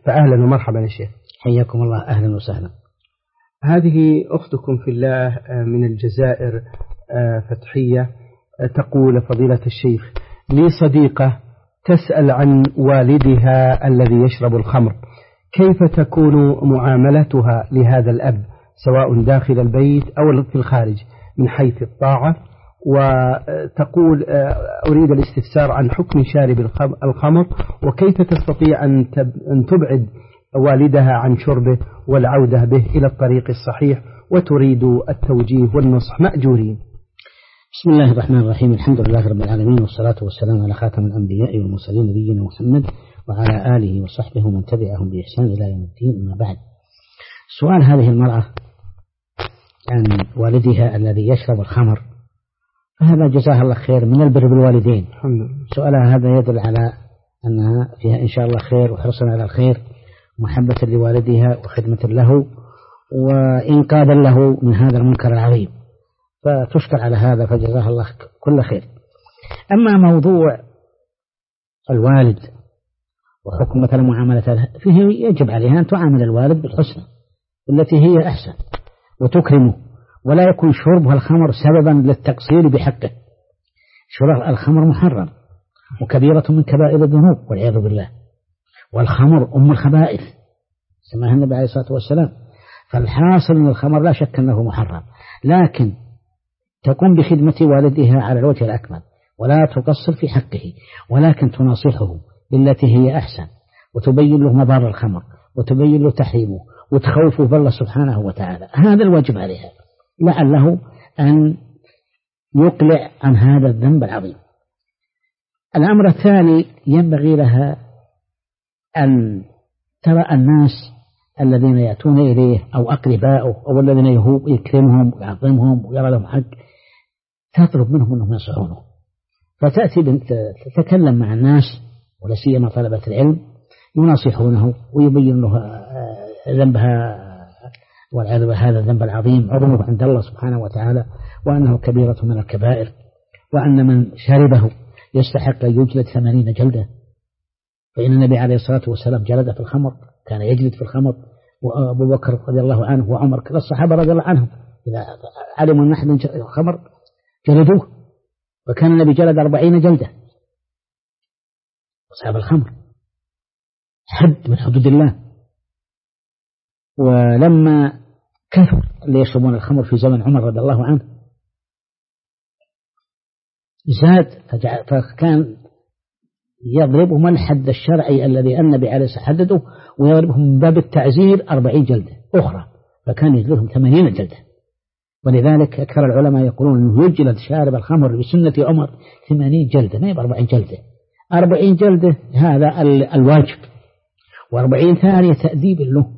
فأهلا ومرحبا يا شيخ. حياكم الله، أهلا وسهلا. هذه أختكم في الله من الجزائر فتحية تقول: فضيلة الشيخ، لي صديقة تسأل عن والدها الذي يشرب الخمر، كيف تكون معاملتها لهذا الأب سواء داخل البيت أو في الخارج من حيث الطاعة؟ وتقول: أريد الاستفسار عن حكم شارب الخمر، وكيف تستطيع أن تبعد والدها عن شربه والعودة به إلى الطريق الصحيح، وتريد التوجيه والنصح مأجورين. بسم الله الرحمن الرحيم، الحمد لله رب العالمين، والصلاة والسلام على خاتم الأنبياء والمرسلين نبينا محمد وعلى آله وصحبه ومن تبعهم بإحسان إلى يوم الدين. أما بعد، سؤال هذه المرأة عن والدها الذي يشرب الخمر، فهذا جزاها الله خير من البر بالوالدين. سؤالها هذا يدل على أنها فيها إن شاء الله خير وحرصا على الخير، محبة لوالدها وخدمة له وإنقاذا له من هذا المنكر العظيم، فتشكر على هذا، فجزاها الله كل خير. أما موضوع الوالد وحكم مثلا معاملته، فيه يجب عليها أن تعامل الوالد بالحسنى التي هي أحسن وتكرمه، ولا يكون شربها الخمر سببا للتقصير بحقه. شرب الخمر محرم وكبيرة من كبائر الذنوب والعياذ بالله، والخمر أم الخبائث سماها النبي عليه الصلاة والسلام. فالحاصل أن الخمر لا شك أنه محرم، لكن تقوم بخدمة والدها على الوجه الأكمل ولا تقصر في حقه، ولكن تناصحه بالتي هي أحسن، وتبين له مضار الخمر، وتبين له تحريمه، وتخوفه بالله سبحانه وتعالى. هذا الواجب عليها، لعله أن يقلع عن هذا الذنب العظيم. الأمر الثاني، ينبغي لها أن ترى الناس الذين يأتون إليه أو أقرباؤه أو الذين يكرمهم ويعظمهم ويرى لهم حق، تطلب منهم أنهم ينصحونه، فتأتي بنت تتكلم مع الناس ولا سيما طلبة العلم، يناصحونه ويبين له ذنبها والعياذ بالله، هذا الذنب العظيم عظمه عند الله سبحانه وتعالى، وأنه كبيرة من الكبائر، وأن من شربه يستحق أن يجلد 80 جلدة. فإن النبي عليه الصلاة والسلام جلد في الخمر، كان يجلد في الخمر، وأبو بكر رضي الله عنه وعمر كذا الصحابة رضي الله عنهم إذا علموا أن أحد الخمر جلدوه، وكان النبي جلد 40 جلدة. أصحاب الخمر حد من حدود الله. ولما كثر اللي يشربون الخمر في زمن عمر رضي الله عنه زاد، فكان يضربهم الحد الشرعي الذي النبي عليه الصلاة والسلام حدده، ويضربهم من باب التعزير 40 جلدة أخرى، فكان يجلدهم 80 جلدة. ولذلك أكثر العلماء يقولون أنه يجلد شارب الخمر بسنة عمر 80 جلدة، ما يبقى 40 جلدة. 40 جلدة هذا الواجب، و40 ثانية تأديب له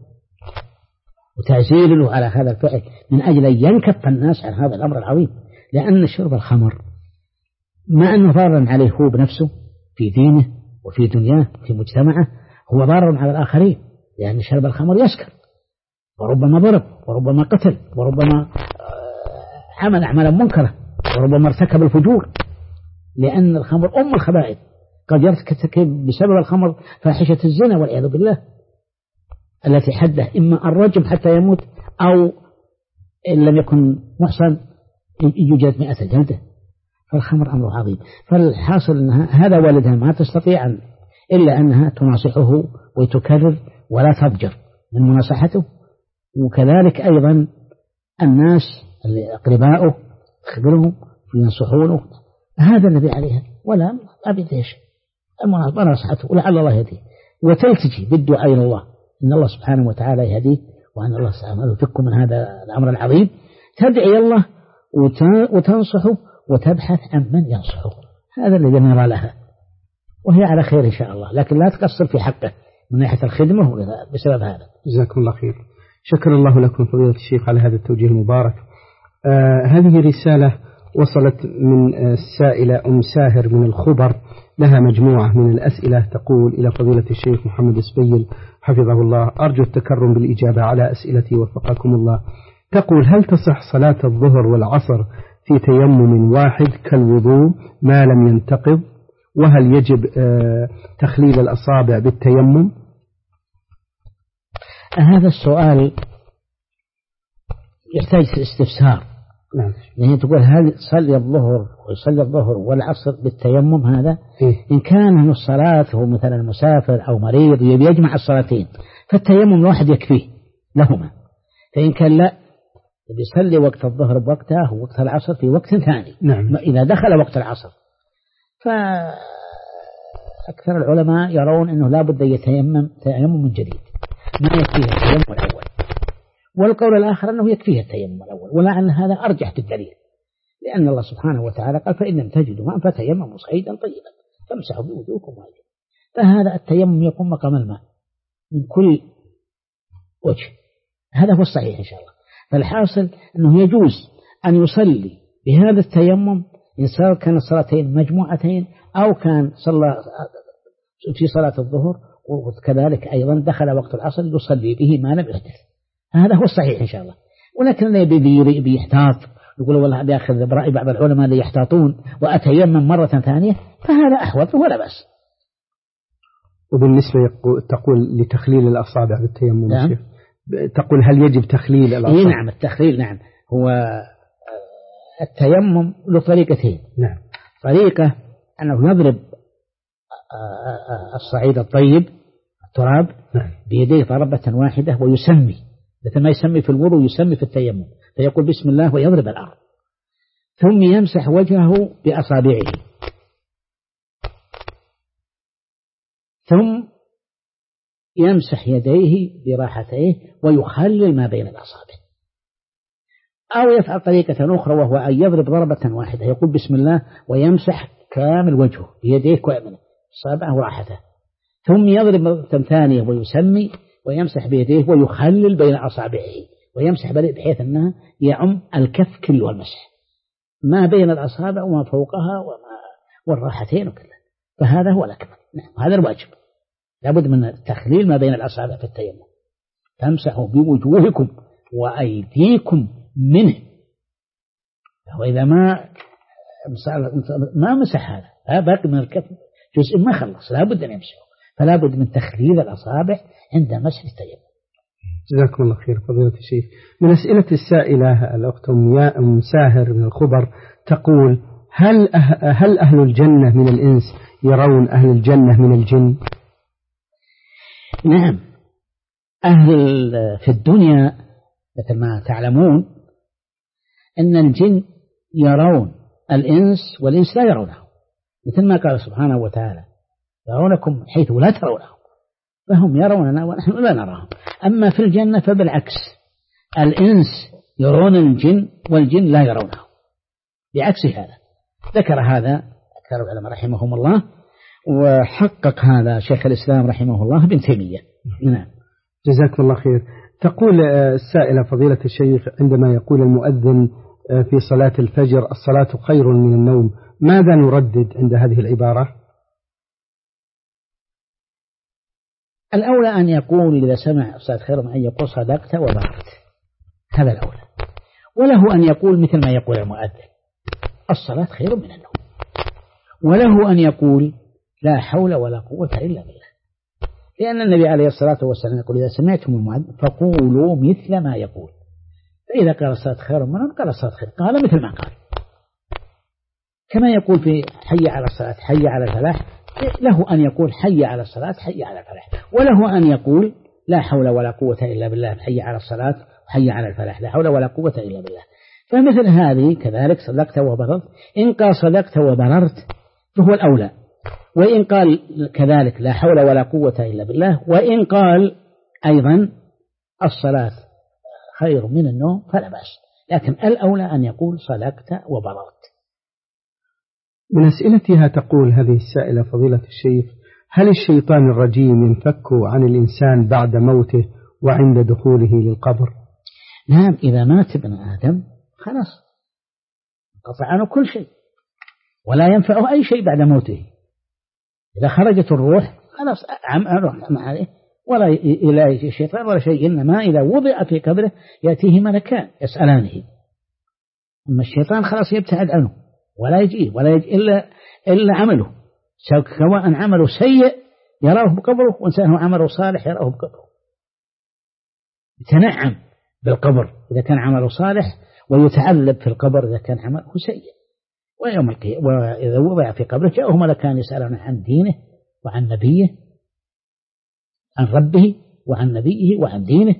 وتعزير له على هذا الفعل، من أجل أن ينكف الناس عن هذا الأمر العظيم. لأن شرب الخمر ما أنه ضار عليه هو بنفسه في دينه وفي دنياه وفي مجتمعه، هو ضار على الآخرين، لأن شرب الخمر يسكر، وربما ضرب، وربما قتل، وربما عمل أعمالا منكرة، وربما ارتكب الفجور، لأن الخمر أم الخبائث. قد يرتكب بسبب الخمر فاحشة الزنا والعياذ بالله، التي حده إما الرجم حتى يموت، أو إن لم يكن محصن يوجد 100 جلدة. فالخمر أمر عظيم. فالحاصل أنها هذا والدها ما تستطيع إلا أنها تناصحه وتكرر ولا تضجر من مناصحته، وكذلك أيضا الناس اللي أقرباؤه يخبرهم وينصحونه، هذا الذي عليها، ولا أبد إيش مناصحته، ولعل الله يهديه، وتلتجي بالدعاء إلى الله إن الله سبحانه وتعالى يهديه، وأن الله سبحانه يفك من هذا الأمر العظيم. تدعي الله وتنصحه وتبحث عن من ينصحه، هذا الذي نرى لها، وهي على خير إن شاء الله، لكن لا تقصر في حقه من ناحية الخدمة بسبب هذا. جزاكم الله خير. شكر الله لكم فضيلة الشيخ على هذا التوجيه المبارك. هذه رسالة وصلت من السائلة أم ساهر من الخبر، لها مجموعة من الأسئلة، تقول: إلى فضيلة الشيخ محمد السبيل حفظه الله، أرجو التكرم بالإجابة على أسئلتي وفقكم الله. تقول: هل تصح صلاة الظهر والعصر في تيمم واحد كالوضوء ما لم ينتقض؟ وهل يجب تخليل الأصابع بالتيمم؟ هذا السؤال يحتاج استفسار. نعم. يعني تقول هل يصلي الظهر والعصر بالتيمم هذا؟ إن كان الصلاة هو مثلا مسافر أو مريض يجمع الصلاتين فالتيمم الواحد يكفيه لهما. فإن كان لا يصلي وقت الظهر بوقته ووقت العصر في وقت ثاني. نعم. إذا دخل وقت العصر فأكثر العلماء يرون أنه لا بد يتيمم تيمم من جديد ما يكفيه التيمم الأول، والقول الآخر أنه يكفيه التيمم الأول، ولعل هذا أرجح بالدليل، لأن الله سبحانه وتعالى قال فإن لم تجدوا ماء فتيمموا صعيدا طيبا فامسحوا بوجوهكم وأيديكم. فهذا التيمم يقوم مقام الماء من كل وجه، هذا هو الصحيح إن شاء الله. فالحاصل أنه يجوز أن يصلي بهذا التيمم إن كان الصلاتين مجموعتين أو كان صلى في صلاة الظهر وكذلك أيضا دخل وقت العصر يصلي به ما لم يحدث. هذا هو الصحيح إن شاء الله. ولكن يبي يحتاط يقول والله بيأخذ برأي بعض العلماء اللي يحتاطون وأتيمم مرة ثانية فهذا أحوط ولا بأس. وبالنسبة تقول لتخليل الأصابع بالتيمم. نعم. تقول هل يجب تخليل الأصابع؟ نعم التخليل نعم. هو التيمم له طريقتين. نعم. طريقة أنه يضرب الصعيد الطيب التراب نعم. بيديه ضربة واحدة ويسمي مثل ما يسمي في الوضوء يسمي في التيمم، فيقول بسم الله ويضرب الأرض، ثم يمسح وجهه بأصابعه، ثم يمسح يديه براحتيه ويخلل ما بين الأصابع. أو يفعل طريقة أخرى وهو أن يضرب ضربة واحدة يقول بسم الله ويمسح كامل وجهه بيديه كامل أصابعه وراحته، ثم يضرب مرة ثانية ويسمي ويمسح بيديه ويخلل بين أصابعه ويمسح بحيث أنها يعم الكف كله والمسح ما بين الأصابع وما فوقها والراحتين وكذا. فهذا هو الأكمل. نعم هذا الواجب، لابد من التخليل ما بين الأصابع في التيمم. تمسحوا بوجوهكم وأيديكم منه. وإذا ما مسح هذا باقي من الكف جزء ما خلص لابد أن يمسحه، فلا بد من تخليل الأصابع عند مسح التيمم. جزاكم الله خير فضيلة الشيخ. من أسئلة السائلة الأخت أم ساهر من الخبر تقول هل أهل الجنة من الإنس يرون أهل الجنة من الجن؟ نعم، أهل في الدنيا مثل ما تعلمون أن الجن يرون الإنس والإنس لا يرونه، مثل ما قال سبحانه وتعالى يرونكم حيث لا ترونهم، فهم يروننا ونحن لا نراهم. أما في الجنة فبالعكس، الإنس يرون الجن والجن لا يرونه، بعكس هذا. ذكر هذا أكثر العلماء رحمهم الله، وحقق هذا شيخ الإسلام رحمه الله ابن تيمية. نعم. جزاكم الله خير. تقول السائلة فضيلة الشيخ عندما يقول المؤذن في صلاة الفجر الصلاة خير من النوم، ماذا نردد عند هذه العبارة؟ الأولى أن يقول إذا سمع الصلاة خير من أن يقول صدقت وبررت، هذا الأولى. وله أن يقول مثل ما يقول المؤذن الصلاة خير من النوم، وله أن يقول لا حول ولا قوة إلا بالله، لأن النبي عليه الصلاة والسلام يقول إذا سمعتم المؤذن فقولوا مثل ما يقول، فإذا قال الصلاة خير من النوم قال الصلاة خير، قال مثل ما قال. كما يقول في حي على الصلاة حي على الفلاح، له أن يقول حي على الصلاة حي على الفلاح، وله أن يقول لا حول ولا قوة إلا بالله حي على الصلاة حي على الفلاح، لا حول ولا قوة إلا بالله. فمثل هذه كذلك صدقت وبررت، إن قال صدقت وبررت فهو الأولى، وإن قال كذلك لا حول ولا قوة إلا بالله، وإن قال أيضا الصلاة خير من النوم فلا بأس، لكن الأولى أن يقول صدقت وبررت. من أسئلتها تقول هذه السائلة فضيلة الشيخ هل الشيطان الرجيم ينفك عن الإنسان بعد موته وعند دخوله للقبر؟ نعم، إذا مات ابن آدم خلاص انقطع عنه كل شيء ولا ينفعه أي شيء بعد موته. إذا خرجت الروح خلاص ما عليه ولا إلى الشيطان ولا شيء، إنما إذا وضع في قبره يأتيه ملكان يسألانه، أما الشيطان خلاص يبتعد عنه ولا يجي إلا عمله، سواء عمله سيء يراه بقبره وإنسانه عمله صالح يراه بقبره. يتنعم بالقبر إذا كان عمله صالح، ويتعذب في القبر إذا كان عمله سيء. ويوم القيامة وإذا وضع في قبره جاءه ملكان يسألون عن دينه وعن نبيه، عن ربه وعن نبيه وعن دينه.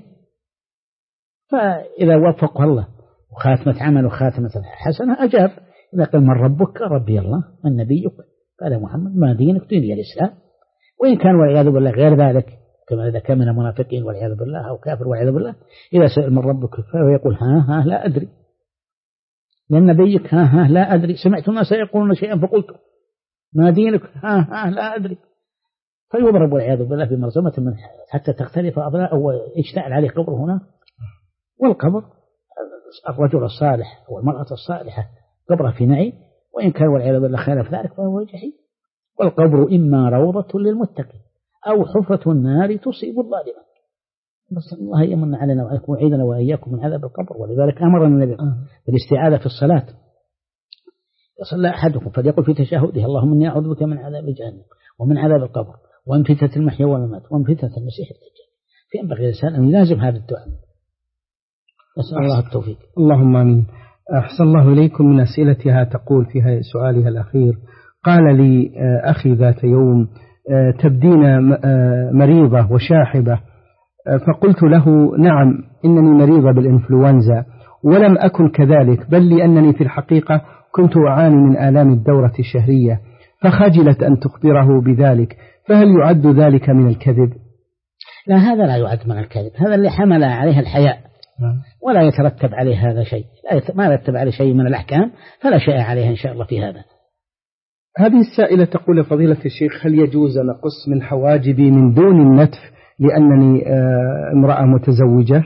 فإذا وفقه الله وخاتمة عمله خاتمة حسنة أجاب. إذا قال من ربك؟ ربي الله. من نبيك؟ قال محمد. ما دينك؟ ديني الإسلام. وإن كان والعياذ بالله غير ذلك، كما إذا كان من المنافقين والعياذ بالله أو كافر والعياذ بالله، إذا سئل من ربك فهو يقول ها لا أدري. من نبيك؟ ها لا أدري. سمعت الناس يقولون شيئا فقلت. ما دينك؟ ها لا أدري. فيضرب والعياذ بالله بمرزمة من حتى تختلف أضلاعه ويشتعل عليه قبر هنا. والقبر الرجل الصالح والمرأة الصالحة قبره في نعيم، وإن كان والعياذ بالله خالف ذلك فهو جحيم. والقبر إما روضة للمتقين أو حفرة النار تصيب الظالمين. نسأل الله يمن علينا وعليكم ويعيذنا وإياكم من عذاب القبر. ولذلك أمرنا النبي بالاستعاذة في الصلاة. يصلى أحدكم فليقل في تشهده اللهم إني أعوذ بك من عذاب جهنم ومن عذاب القبر ومن فتنة المحيا والممات ومن فتنة المسيح الدجال. فينبغي الإنسان أن يلازم هذا الدعاء. نسأل الله التوفيق. اللهم آمين. أحسن الله إليكم. من أسئلتها تقول في سؤالها الأخير: قال لي أخي ذات يوم تبدين مريضة وشاحبة، فقلت له نعم إنني مريضة بالإنفلونزا، ولم أكن كذلك، بل لأنني في الحقيقة كنت أعاني من آلام الدورة الشهرية، فخجلت أن تخبره بذلك، فهل يعد ذلك من الكذب؟ لا، هذا لا يعد من الكذب، هذا اللي حمل عليه الحياء، ولا يترتب عليه هذا شيء، ما يترتب عليه شيء من الأحكام، فلا شيء عليه إن شاء الله في هذا. هذه السائلة تقول: فضيلة الشيخ، هل يجوز أن أقص من حواجبي من دون النتف لأنني امرأة متزوجة؟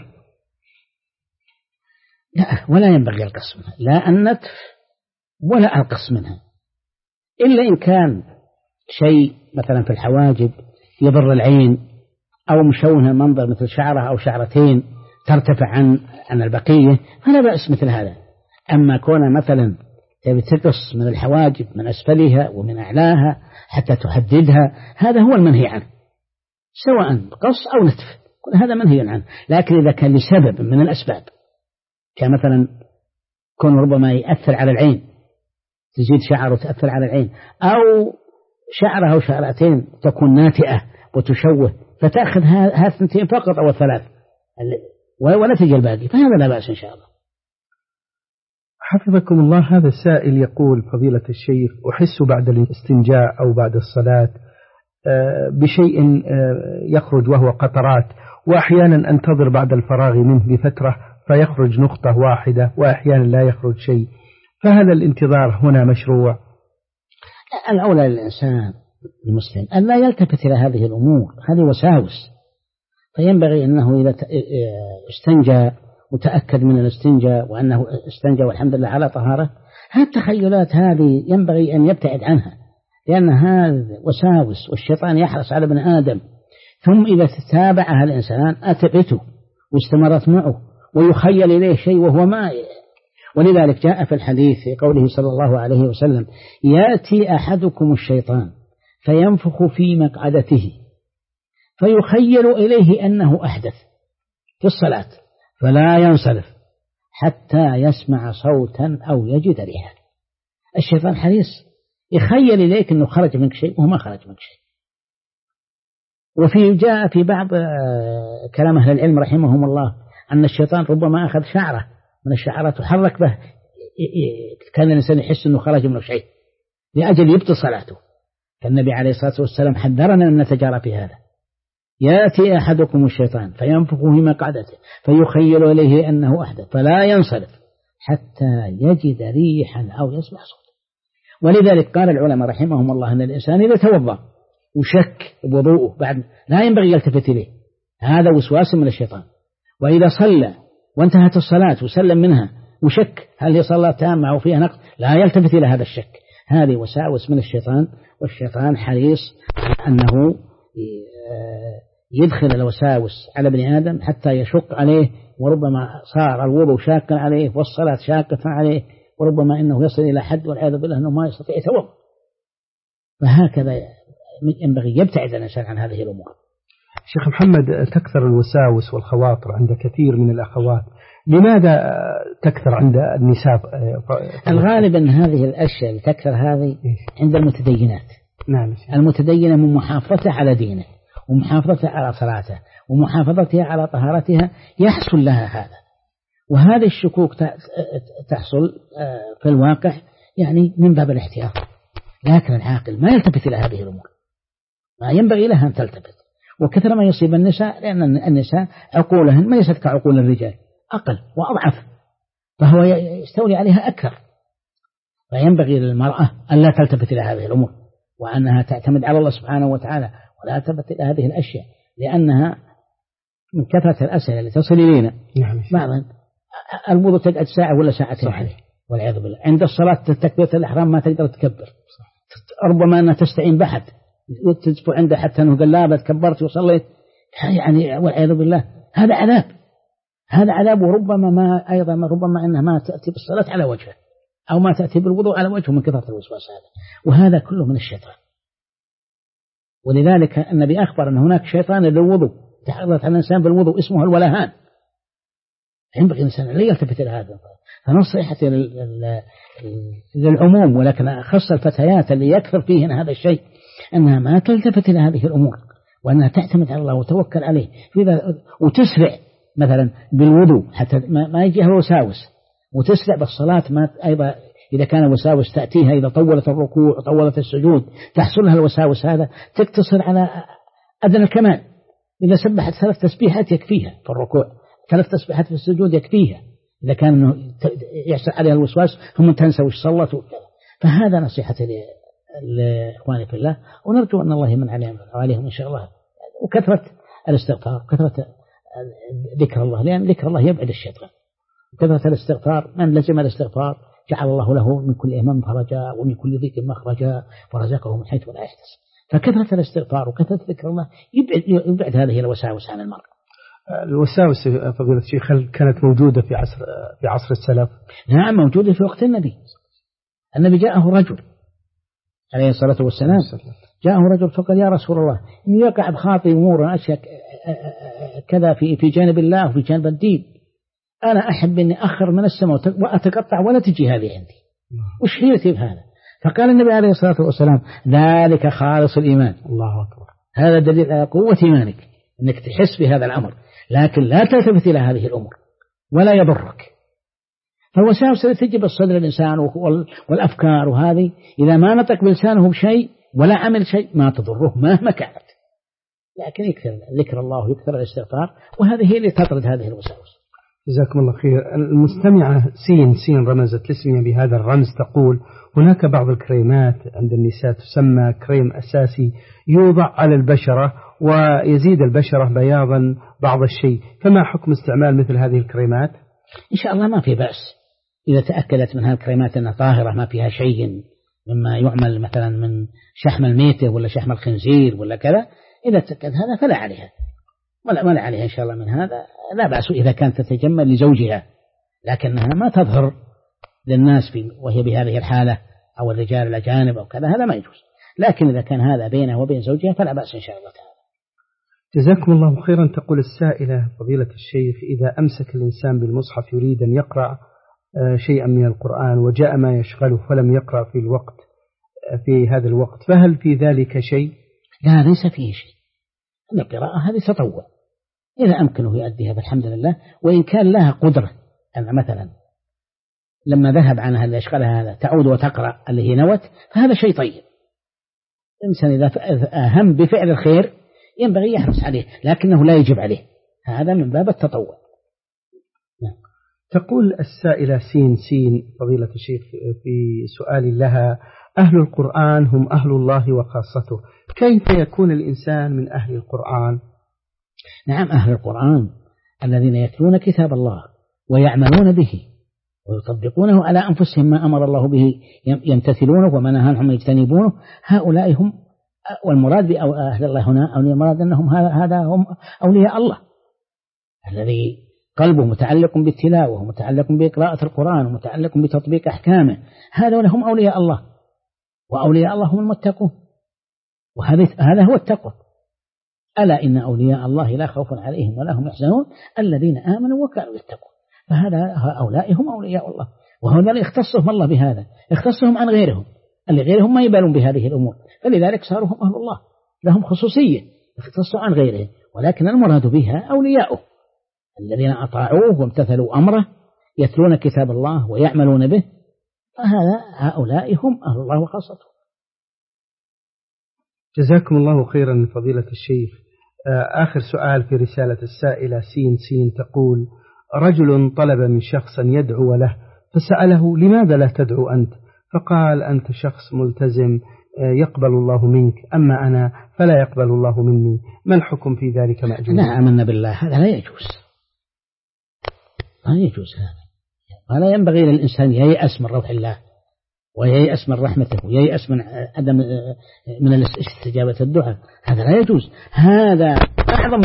لا، ولا ينبغي القص منها، لا النتف ولا القص منها، إلا إن كان شيء مثلا في الحواجب يضر العين أو مشوه المنظر مثل شعرة أو شعرتين ترتفع عن البقية، فلا بأس مثل هذا. أما كون مثلا تقص من الحواجب من أسفلها ومن أعلاها حتى تحددها، هذا هو المنهي عنه، سواء قص أو نتف، كل هذا منهي عنه. لكن إذا كان لسبب من الأسباب، كمثلا كون ربما يأثر على العين، تزيد شعر وتأثر على العين، أو شعرها أو شعرتين تكون ناتئة وتشوه، فتأخذ هذه الثنتين فقط أو الثلاث ولا تجي الباقي، فهذا لا بأس إن شاء الله. حفظكم الله. هذا السائل يقول: فضيلة الشيخ، أحس بعد الاستنجاء أو بعد الصلاة بشيء يخرج وهو قطرات، وأحيانا أنتظر بعد الفراغ منه بفترة فيخرج نقطة واحدة، وأحيانا لا يخرج شيء، فهل الانتظار هنا مشروع؟ الأولى للإنسان المسلم أن لا يلتفت إلى هذه الأمور، هذه وساوس، فينبغي أنه إذا استنجى وتأكد من الاستنجاء وأنه استنجى والحمد لله على طهارة، هذه التخيلات هذه ينبغي أن يبتعد عنها، لأن هذا وساوس والشيطان يحرص على ابن آدم، ثم إذا تتابعها الإنسان أتبته واستمرت معه ويخيل إليه شيء وهو ما. ولذلك جاء في الحديث في قوله صلى الله عليه وسلم: يأتي أحدكم الشيطان فينفخ في مقعدته فيخيل إليه أنه أحدث في الصلاة فلا ينصرف حتى يسمع صوتا أو يجد ريحا. الشيطان حريص يخيل إليك أنه خرج منك شيء وهو ما خرج منك شيء. وفي جاء في بعض كلام أهل العلم رحمهم الله أن الشيطان ربما أخذ شعرة من الشعرات وحرك به، كان الإنسان يحس أنه خرج منه شيء لأجل يبطل صلاته. فالنبي عليه الصلاة والسلام حذرنا أن نتجارى في هذا. يأتي أحدكم الشيطان فينفخ في مقعدته فيخيل إليه أنه أحدث فلا ينصرف حتى يجد ريحا أو يسمع صوتا. ولذلك قال العلماء رحمهم الله أن الإنسان إذا توضأ وشك بوضوءه بعد لا ينبغي يلتفت إليه، هذا وسواس من الشيطان. وإذا صلى وانتهت الصلاة وسلم منها وشك هل هي صلاة تامة أو فيها نقص، لا يلتفت إلى هذا الشك، هذه وساوس من الشيطان، والشيطان حريص أنه يدخل الوساوس على ابن آدم حتى يشق عليه، وربما صار الوضوء شاقا عليه والصلاة شاقة عليه، وربما إنه يصل إلى حد والعياذ بالله أنه ما يستطيع يتوضأ. فهكذا ينبغي يبتعد الإنسان عن هذه الأمور. شيخ محمد، تكثر الوساوس والخواطر عند كثير من الأخوات، لماذا تكثر عند النساء؟ الغالب أن هذه الأشياء اللي تكثر هذه عند المتدينات. نعم. المتدينة من محافظته على دينه ومحافظته على صلاته ومحافظتها على طهارتها يحصل لها هذا، وهذه الشكوك تحصل في الواقع يعني من باب الاحتياط. لكن العاقل ما يلتفت إلى هذه الأمور، ما ينبغي لها أن تلتفت. وكثر ما يصيب النساء لأن النساء عقولهن ما ليست كعقول الرجال، أقل وأضعف، فهو يستولي عليها أكثر. فينبغي للمرأة أن لا تلتفت إلى هذه الأمور، وأنها تعتمد على الله سبحانه وتعالى ولا تلتفت إلى هذه الأشياء، لأنها من كثرة الأسئلة اللي تصل إلينا. بعضا الوضوء تقعد ساعة ولا ساعتين عليه والعياذ بالله. عند الصلاة تكبيرة الإحرام ما تقدر تكبر، ربما أنها تستعين بأحد وتدفع عنده حتى أنه قال لا كبرت وصليت، يعني والعياذ بالله هذا عذاب، هذا عذاب. وربما ما أيضا ربما أنها ما تأتي بالصلاة على وجهه أو ما تأتي بالوضوء على وجهه من كثرة الوسواس هذا، وهذا كله من الشيطان. ولذلك النبي أخبر أن هناك شيطان للوضوء تحرك على الإنسان بالوضوء اسمه الولهان. ينبغي الإنسان لا يلتفت إلى هذا. فنصيحتي للعموم، ولكن خص الفتيات اللي يكثر فيهن هذا الشيء، أنها ما تلتفت إلى هذه الأمور، وأنها تعتمد على الله وتوكل عليه وتسرع مثلا بالوضوء حتى ما يجيها وساوس، وتسرع بالصلاة ما أيضا إذا كان وساوس تأتيها، إذا طولت الركوع طولت السجود تحصلها الوساوس هذا، تقتصر على أدنى الكمال. إذا سبحت 3 تسبيحات يكفيها في الركوع، 3 تسبيحات في السجود يكفيها. إذا كان يحصل عليها الوسواس ثم تنسى وش صلت وكذا. فهذا نصيحتي لإخواني في الله، ونرجو أن الله يمن عليهم إن شاء الله، وكثرة الاستغفار، كثرة ذكر الله، لأن ذكر الله يبعد الشيطان. كثرة الاستغفار، من لزم الاستغفار جعل الله له من كل همم فرجا ومن كل ضيق مخرجا ورزقه من حيث لا يحتسب. فكثرة الاستغفار وكثرة ذكر الله يبعد هذه الوساوس عن المرء. الوساوس فضيلة الشيخ هل كانت موجودة في عصر السلف؟ نعم موجودة في وقت النبي. النبي جاءه رجل عليه الصلاة والسلام، جاءه رجل فقال يا رسول الله إن يقع بخاطئ أمور أشياء كذا في جانب الله وفي جانب الدين، أنا أحب أني أخر من السماء وأتقطع ولا تجي هذه عندي، وش حيلتي بهذا؟ فقال النبي عليه الصلاة والسلام ذلك خالص الإيمان. الله أكبر. هذا دليل على قوة إيمانك أنك تحس بهذا الأمر، لكن لا تلتفت إلى هذه الأمور ولا يضرك. فالوساوس التي تجي بالصدر الإنسان والأفكار، وهذه إذا ما نطق بلسانه بشيء ولا عمل شيء ما تضره مهما كانت، لكن يكثر ذكر الله ويكثر الاستغفار، وهذه هي اللي تطرد هذه الوساوس. جزاكم الله خير. المستمعة سين رمزت لاسمها بهذا الرمز، تقول هناك بعض الكريمات عند النساء تسمى كريم أساسي يوضع على البشرة ويزيد البشرة بياضا بعض الشيء، فما حكم استعمال مثل هذه الكريمات؟ إن شاء الله ما في بأس إذا تأكدت من هذه الكريمات أنها طاهرة ما فيها شيء مما يعمل مثلا من شحم الميتة ولا شحم الخنزير ولا كذا. إذا تأكد هذا فلا عليها ولا عليها إن شاء الله من هذا، لا بأس إذا كانت تتجمل لزوجها، لكنها ما تظهر للناس وهي بهذه الحالة أو الرجال الأجانب أو كذا، هذا ما يجوز. لكن إذا كان هذا بينه وبين زوجها فلا بأس إن شاء الله تعالى. جزاكم الله خيرا. تقول السائلة فضيلة الشيخ إذا أمسك الإنسان بالمصحف يريد أن يقرأ شيئا من القرآن وجاء ما يشغله فلم يقرأ في هذا الوقت، فهل في ذلك شيء؟ لا ليس فيه شيء. القراءة هذه تطوع، إذا أمكنه يؤديها فالحمد لله. وإن كان لها قدرة أن مثلا لما ذهب عنها اللي يشغلها هذا تعود وتقرأ اللي هي نوت، فهذا شيء طيب. الإنسان إذا أهم بفعل الخير ينبغي يحرص عليه، لكنه لا يجب عليه، هذا من باب التطوع. تقول السائلة سين فضيلة الشيخ في سؤال لها أهل القرآن هم أهل الله وخاصته، كيف يكون الإنسان من أهل القرآن؟ نعم أهل القرآن الذين يتلون كتاب الله ويعملون به ويطبقونه على أنفسهم ما أمر الله به يمتثلونه وما نهى عنهم يجتنبونه، هؤلاء هم. والمراد بأهل الله هنا المراد أنهم هذا هم أولياء الله، الذي قلبه متعلق بالتلاوة ومتعلق بقراءة القرآن ومتعلق بتطبيق أحكامه، هذا هم أولياء الله، وأولياء الله هم المتقون، وهذا هو التقوى. ألا إن أولياء الله لا خوف عليهم ولا هم يحزنون الذين آمنوا وكانوا يتقون. فهذا هؤلاء هم أولياء الله، وهؤلاء اختصهم الله بهذا، اختصهم عن غيرهم، اللي غيرهم ما يبالون بهذه الأمور، فلذلك صاروا هم أهل الله، لهم خصوصية اختصوا عن غيرهم، ولكن المراد بها أولياؤه الذين أطاعوه وامتثلوا أمره يتلون كتاب الله ويعملون به، هؤلاء هم أهل الله وخاصته. جزاكم الله خيرا فضيلة الشيخ. آخر سؤال في رسالة السائلة سين تقول: رجل طلب من شخص أن يدعو له فسأله: لماذا لا تدعو أنت؟ فقال: أنت شخص ملتزم يقبل الله منك، أما أنا فلا يقبل الله مني، ما الحكم في ذلك مأجور؟ نعم، آمنا بالله، هذا لا يجوز، لا يجوز هذا، ولا ينبغي للإنسان ييأس من روح الله وييأس من رحمته وييأس من عدم من استجابة الدعاء، هذا لا يجوز. هذا أعظم،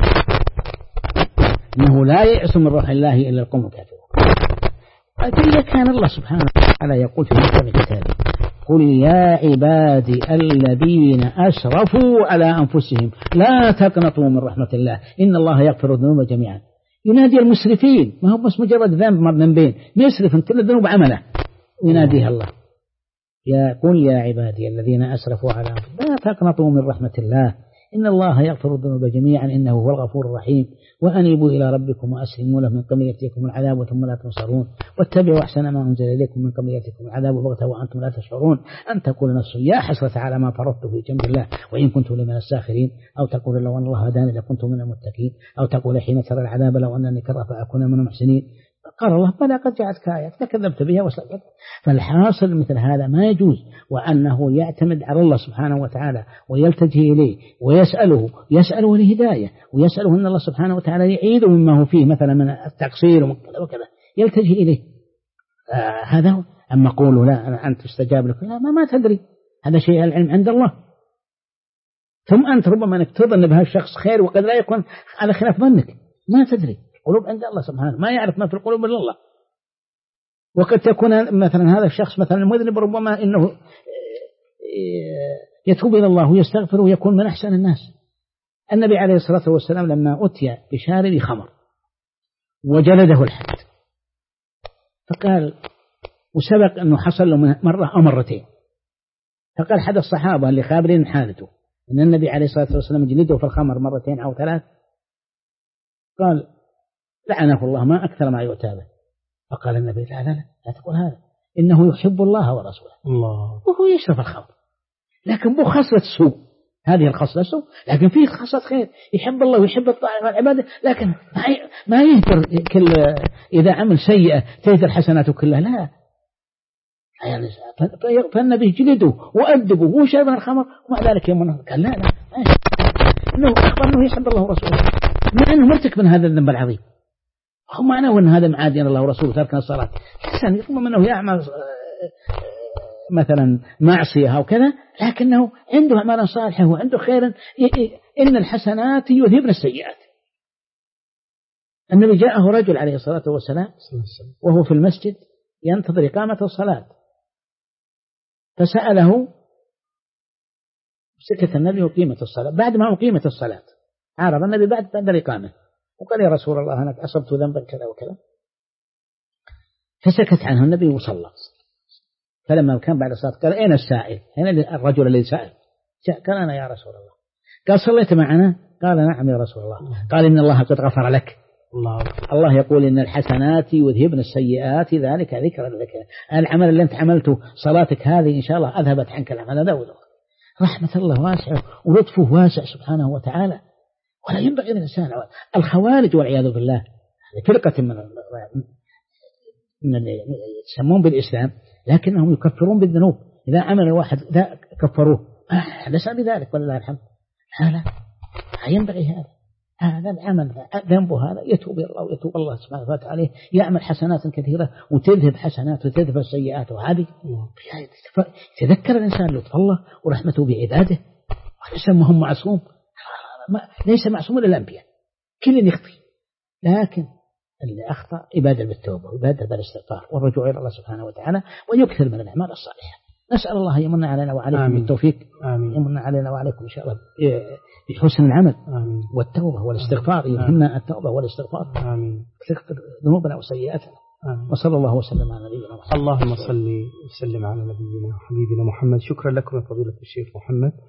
إنه لا ييأس من روح الله إلا القوم الكافرون. إذا كان الله سبحانه وتعالى يقول في محكم كتابه: قل يا عبادي الذين أسرفوا على أنفسهم لا تقنطوا من رحمة الله إن الله يغفر الذنوب جميعا، ينادي المسرفين، ما هو بس مجرد ذنبين، يسرف كل الذنوب عمله، يناديها الله: قل يا عبادي الذين أسرفوا على أنفسهم لا تقنطوا من رحمة الله إن الله يغفر الذنوب جميعا إنه هو الغفور الرحيم وأنيبوا إلى ربكم وأسلموا له من قبل يأتيكم العذاب ثم لا تنصرون واتبعوا أحسن ما أنزل إليكم من قبل يأتيكم العذاب بغتة وأنتم لا تشعرون أن تقول نفس يا حسرة على ما فرطت في جنب الله وإن كنت لمن الساخرين، أو تقول لو أن الله هداني لكنت من المتقين، أو تقول حين ترى العذاب لو أنني كره فأكون من المحسنين. قال الله: بلى قد جاءتك آيات فكذبت بها واستكبرت. فالحاصل مثل هذا ما يجوز، وأنه يعتمد على الله سبحانه وتعالى ويلتجئ إليه ويسأله الهداية، ويسأله أن الله سبحانه وتعالى يعيده مما هو فيه مثلا من التقصير وكذا، يلتجئ إليه. هذا هو. أما قولوا لا أنت استجاب لك، لا ما تدري، هذا شيء العلم عند الله. ثم أنت ربما أنك تظن بهذا الشخص خير وقد لا يكون على خلاف ظنك، ما تدري، قلوب عند الله سبحانه، ما يعرف ما في القلوب إلا الله. وقد تكون مثلا هذا الشخص مثلا المذنب ربما إنه يتوب إلى الله ويستغفر ويكون من أحسن الناس. النبي عليه الصلاة والسلام لما أتي بشارب خمر وجلده الحد، فقال، وسبق أنه حصل له مرة أو مرتين، فقال حد الصحابة اللي خابرين حالته أن النبي عليه الصلاة والسلام جلده في الخمر مرتين أو ثلاث، قال: لعنه الله ما أكثر ما يؤتى به. فقال النبي: لا تقول هذا، إنه يحب الله ورسوله الله، وهو يشرب الخمر، لكن مو خصلة سوء، هذه الخصلة سوء، لكن فيه خصلة خير، يحب الله ويحب الطاعة والعبادة، لكن ما يهدر كل إذا عمل سيئة تهدر حسناته كلها، لا يعني. فالنبي جلده وأدبه وشرب الخمر ومع ذلك يوم قال: لا إنه أخبر أنه يحب الله ورسوله، مع أنه مرتكب من هذا الذنب العظيم، هو معناه أن هذا معادي الله ورسوله ترك الصلاة. الإنسان يفهم أنه يعمل مثلا معصية أو كذا، لكنه عنده أعمال صالحة وعنده خير، إن الحسنات يذهبن السيئات. النبي جاءه رجل عليه الصلاة والسلام وهو في المسجد ينتظر إقامة الصلاة، فسأله، سكت النبي وقيمة الصلاة. بعد ما أقيمت الصلاة عرف النبي بعد الإقامة وقال: يا رسول الله أنا أصبت ذنبا كذا وكذا، فسكت عنه النبي وصلى. فلما كان بعد الصلاة قال: أين السائل؟ أين الرجل الذي سأل؟ قال: أنا يا رسول الله. قال: صليت معنا؟ قال: نعم يا رسول الله. قال: إن الله قد غفر لك. الله يقول: إن الحسنات يذهبن السيئات ذلك ذكرا لك. العمل اللي أنت عملته صلاتك هذه إن شاء الله أذهبت عنك العمل هذا. رحمة الله واسعة ولطفه واسع سبحانه وتعالى، ولا ينبغي للإنسان. الخوارج والعياذ بالله فرقة من يسمون بالإسلام لكنهم يكفرون بالذنوب، إذا عمل الواحد لا كفروه، ليس بذلك ولله الحمد. لا ينبغي هذا العمل ذنبه هذا يتوب إلى الله ويتوب الله سبحانه وتعالى، يعمل حسنات كثيرة وتذهب حسنات وتذهب السيئات، وهذه تذكر الإنسان لطف الله ورحمته بعباده، وليس هم معصوم، ليس معصوم إلا الأنبياء، كل يخطئ، لكن اللي أخطأ يبادر بالتوبة ويبادر بالاستغفار والرجوع إلى الله سبحانه وتعالى ويكثر من الأعمال الصالحة. نسأل الله يمن علينا وعليكم بالتوفيق. آمين. يمن علينا وعليكم إن شاء الله بحسن العمل. آمين. والتوبة والاستغفار. يهمنا التوبة والاستغفار. آمين. تغفر ذنوبنا وسيئاتنا. وصلى الله وسلم على نبينا محمد. اللهم صل وسلم على نبينا وحبيبنا محمد. شكرا لكم يا فضيلة الشيخ محمد.